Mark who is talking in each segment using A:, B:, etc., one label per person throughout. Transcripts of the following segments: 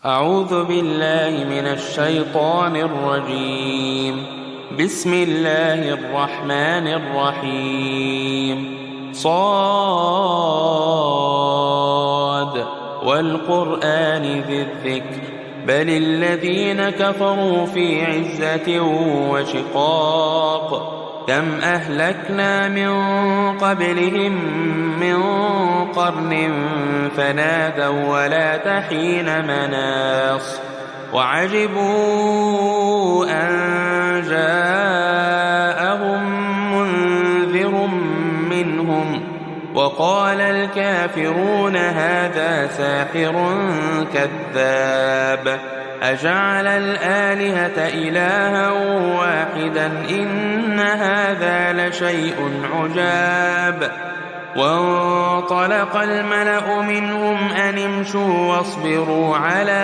A: أعوذ بالله من الشيطان الرجيم. بسم الله الرحمن الرحيم. صاد والقرآن ذي الذكر بل الذين كفروا في عزة وشقاق. كم أهلكنا من قبلهم من قرن فنادوا ولا تحين مناص. وعجبوا أن جاءهم منذر منهم وقال الكافرون هذا ساحر كذاب. أجعل الآلهة إلها واحدا إن هذا لشيء عجاب. وانطلق الملأ منهم أن امشوا واصبروا على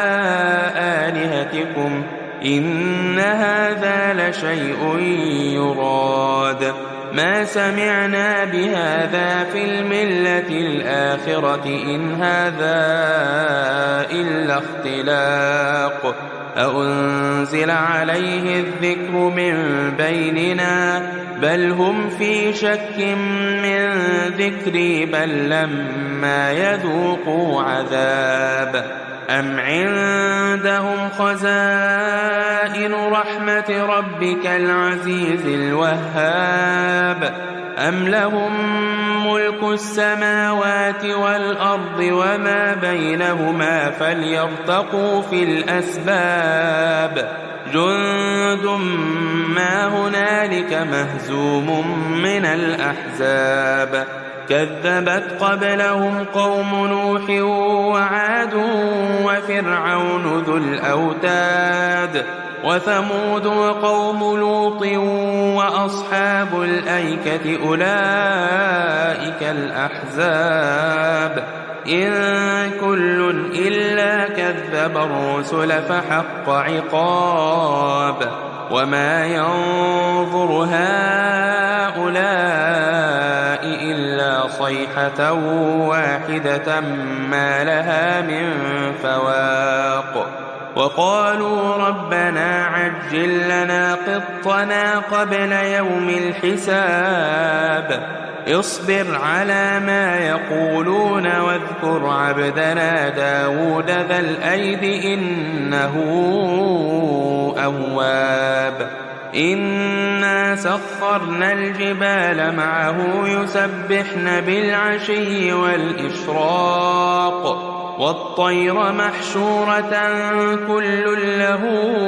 A: آلهتكم إن هذا لشيء يراد. ما سمعنا بهذا في الملة الآخرة إن هذا إلا اختلاق. أأنزل عليه الذكر من بيننا بل هم في شك من ذكري بل لما يذوقوا عذاب. أم عندهم خزائن رحمة ربك العزيز الوهاب أم لهم ملك السماوات والأرض وما بينهما فليرتقوا في الأسباب. جند ما هنالك مهزوم من الأحزاب. كذبت قبلهم قوم نوح وعاد وفرعون ذو الأوتاد وثمود وقوم لوط وأصحاب الأيكة أولئك الأحزاب. إن كل إلا كذب الرسل فحق عقاب. وما ينظر هؤلاء إلا صيحة واحدة ما لها من فواق. وقالوا ربنا عجل لنا قطنا قبل يوم الحساب. اصبر على ما يقولون واذكر عبدنا داود ذا الأيد إنه أواب. إنا سخرنا الجبال معه يسبحن بالعشي والإشراق والطير محشورة كل له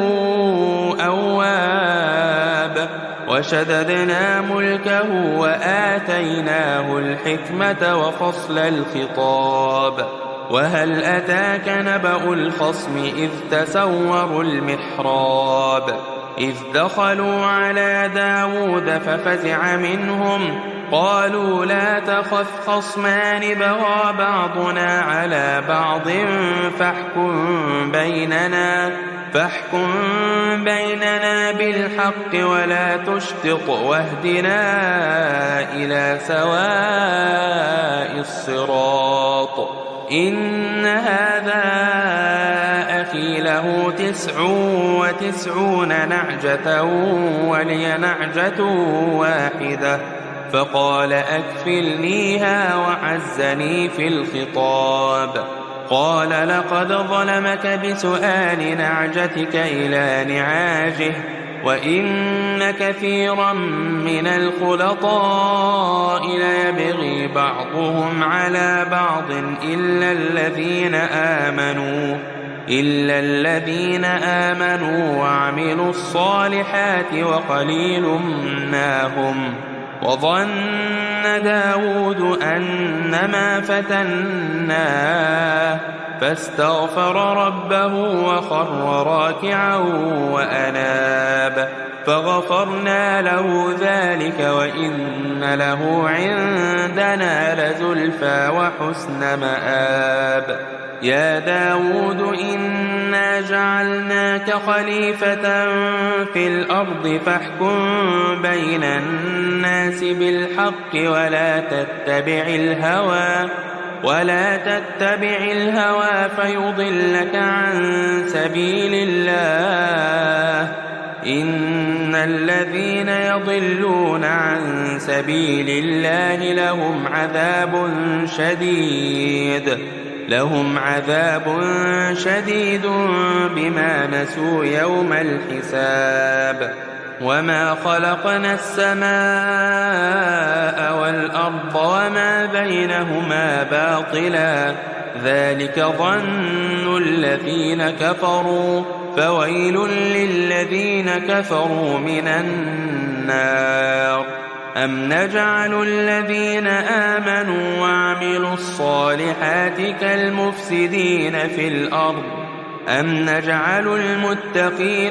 A: أواب. وشددنا ملكه وآتيناه الحكمة وفصل الخطاب. وهل أتاك نبأ الخصم إذ تسوروا المحراب إذ دخلوا على داود ففزع منهم قالوا لا تخف خصمان بغى بعضنا على بعض فاحكم بيننا بالحق ولا تشطط واهدنا إلى سواء الصراط. إن هذا أخي له 99 نعجة ولي نعجة واحدة فقال أكفلنيها وعزني في الخطاب. قال لقد ظلمك بسؤال نعجتك إلى نعاجه وإن كثيرا من الخلطاء ليبغي بعضهم على بعض إلا الذين آمنوا وعملوا الصالحات وقليل ما هم. وظن داود أنما فتناه فاستغفر ربه وخر راكعا وأناب فغفرنا له ذلك وإن له عندنا لزلفى وحسن مآب. يا داود إنا جعلناك خليفة في الأرض فاحكم بين الناس بالحق ولا تتبع الهوى ولا تتبع الهوى فيضلك عن سبيل الله إن الذين يضلون عن سبيل الله لهم عذاب شديد بما نسوا يوم الحساب وما خلقنا السماء والأرض وما بينهما باطلا ذلك ظن الذين كفروا فويل للذين كفروا من النار أم نجعل الذين آمنوا وعملوا الصالحات كالمفسدين في الأرض أم نجعل المتقين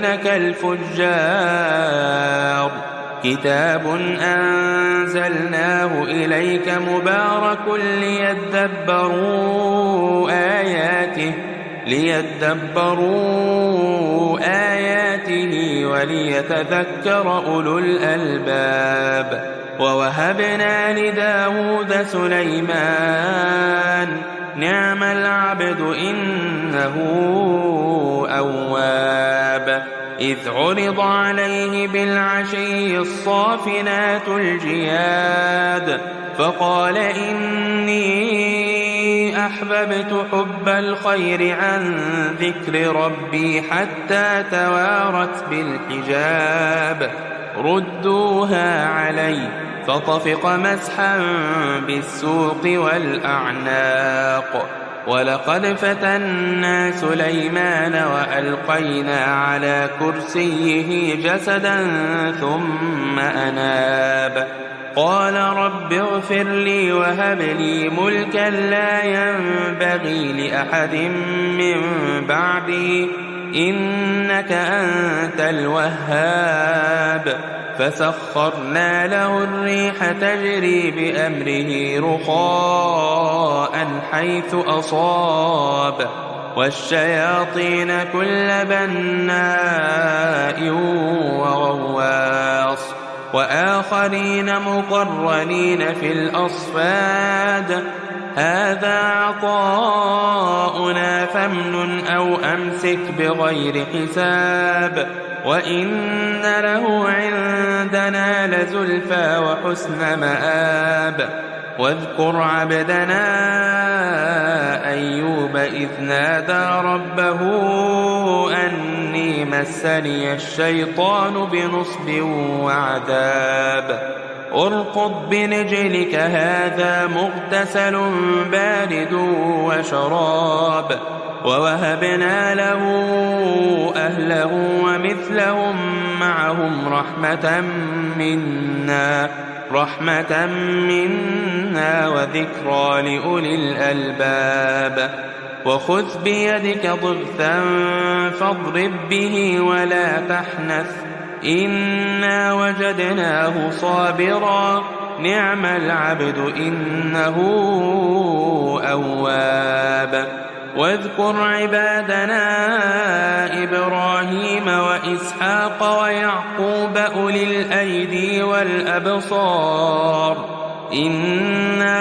A: كالفجار كتاب أنزلناه إليك مبارك ليدبروا آياته وليتذكر أولو الألباب ووهبنا لداود سليمان نعم العبد إنه أواب إذ عرض عليه بالعشي الصافنات الجياد فقال إني أحببت حب الخير عن ذكر ربي حتى توارت بالحجاب ردوها علي فطفق مسحا بالسوق والأعناق ولقد فتنا سليمان وألقينا على كرسيه جسدا ثم أناب قال رب اغفر لي وهب لي ملكا لا ينبغي لأحد من بعدي إنك أنت الوهاب فسخرنا له الريح تجري بأمره رخاء حيث أصاب والشياطين كل بناء وغواص وآخرين مقرنين في الأصفاد هذا عطاؤنا فامنن أو أمسك بغير حساب وإن له عندنا لزلفى وحسن مآب واذكر عبدنا أيوب إذ نادى ربه أني مسني الشيطان بنصب وعذاب ارقض بنجلك هذا مغتسل بارد وشراب ووهبنا له أهله ومثلهم معهم رحمة منا وذكرى لأولي الألباب وخذ بيدك ضغثا فاضرب به ولا تحنث إنا وجدناه صابرا نعم العبد إنه أواب واذكر عبادنا إبراهيم وإسحاق ويعقوب أولي الأيدي والأبصار إنا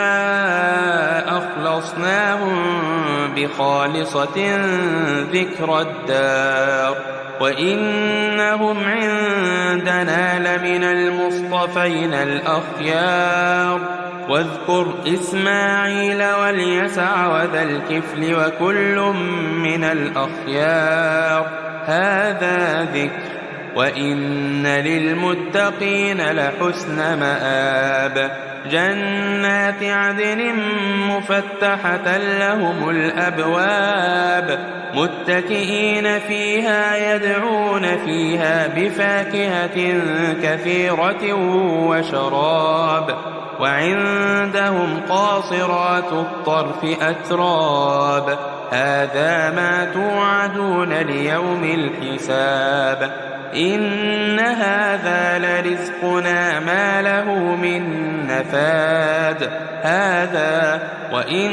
A: أخلصناهم بخالصة ذكر الدار وإنهم عندنا لمن المصطفين الأخيار واذكر إسماعيل واليسع وذا الكفل وكل من الأخيار هذا ذكر وإن للمتقين لحسن مآب جنات عدن مفتحة لهم الأبواب متكئين فيها يدعون فيها بفاكهة كثيرة وشراب وعندهم قاصرات الطرف أتراب هذا ما توعدون ليوم الحساب إن هذا لرزقنا ما له من نفاد هذا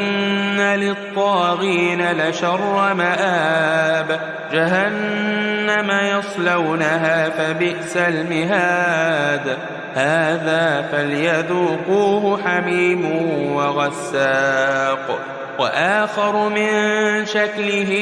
A: وإن للطاغين لشر مآب جهنم جهنم يصلونها فبئس المهاد هذا فليذوقوه حميم وغساق وآخر من شكله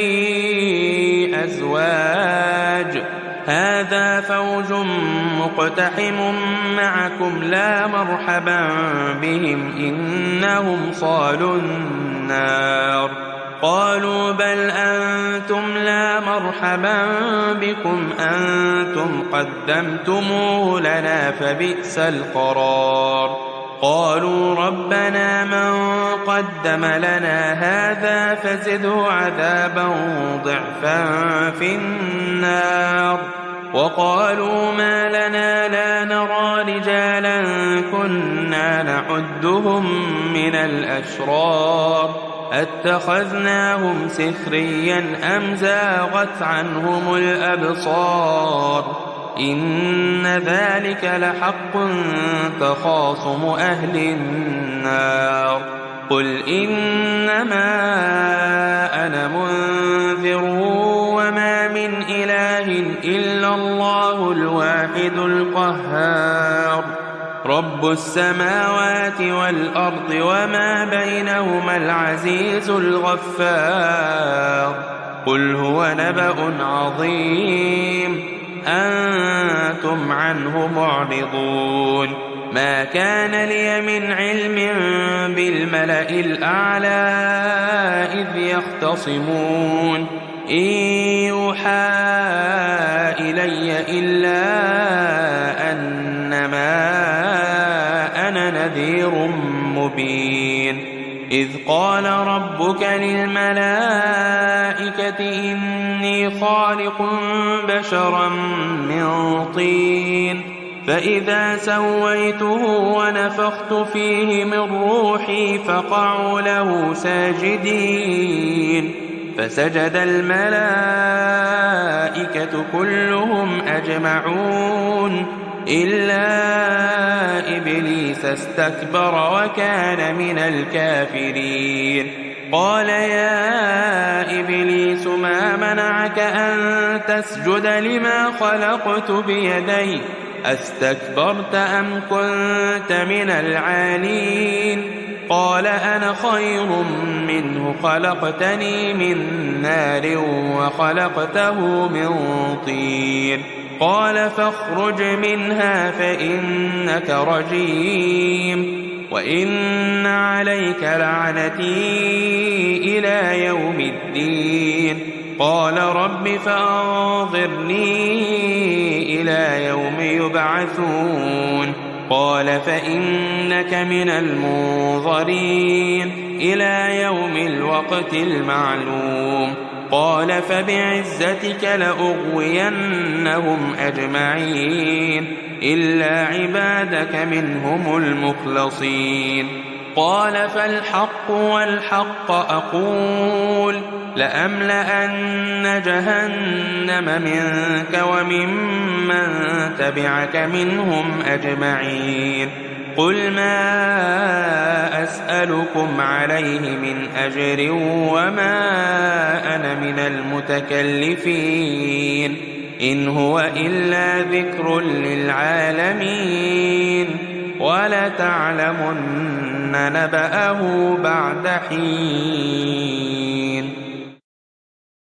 A: أزواج هذا فوج مقتحم معكم لا مرحبا بهم إنهم صالوا النار قالوا بل أنتم لا مرحبا بكم أنتم قدمتموه لنا فبئس القرار قالوا ربنا من قدم لنا هذا فزده عذابا ضعفا في النار وقالوا ما لنا لا نرى رجالا كنا نعدهم من الأشرار اتخذناهم سخريا أم زاغت عنهم الأبصار إن ذلك لحق تخاصم أهل النار قل إنما أنا منذر وما من إله إلا الله الواحد القهار رب السماوات والأرض وما بينهما العزيز الغفار قل هو نبأ عظيم أنتم عنه معرضون ما كان لي من علم بالملأ الأعلى إذ يختصمون إن يوحى إلي إلا أنما أنا نذير مبين إذ قال ربك للملائكة إني خالق بشرا من طين فإذا سويته ونفخت فيه من روحي فقعوا له ساجدين فسجد الملائكة كلهم أجمعون إلا إبليس استكبر وكان من الكافرين قال يا إبليس ما منعك أن تسجد لما خلقت بيدي أستكبرت أم كنت من العالين قال أنا خير منه خلقتني من نار وخلقته من طين قال فاخرج منها فإنك رجيم وإن عليك لعنتي إلى يوم الدين قال رب فأنظرني إلى يوم يبعثون قال فإنك من المنظرين إلى يوم الوقت المعلوم قال فبعزتك لأغوينهم أجمعين إلا عبادك منهم المخلصين قال فالحق والحق أقول لأملأن جهنم منك وممن تبعك منهم أجمعين قل ما أسألكم عليه من أجر وما أنا من المتكلفين إن هو إلا ذكر للعالمين ولتعلمن نبأه بعد حين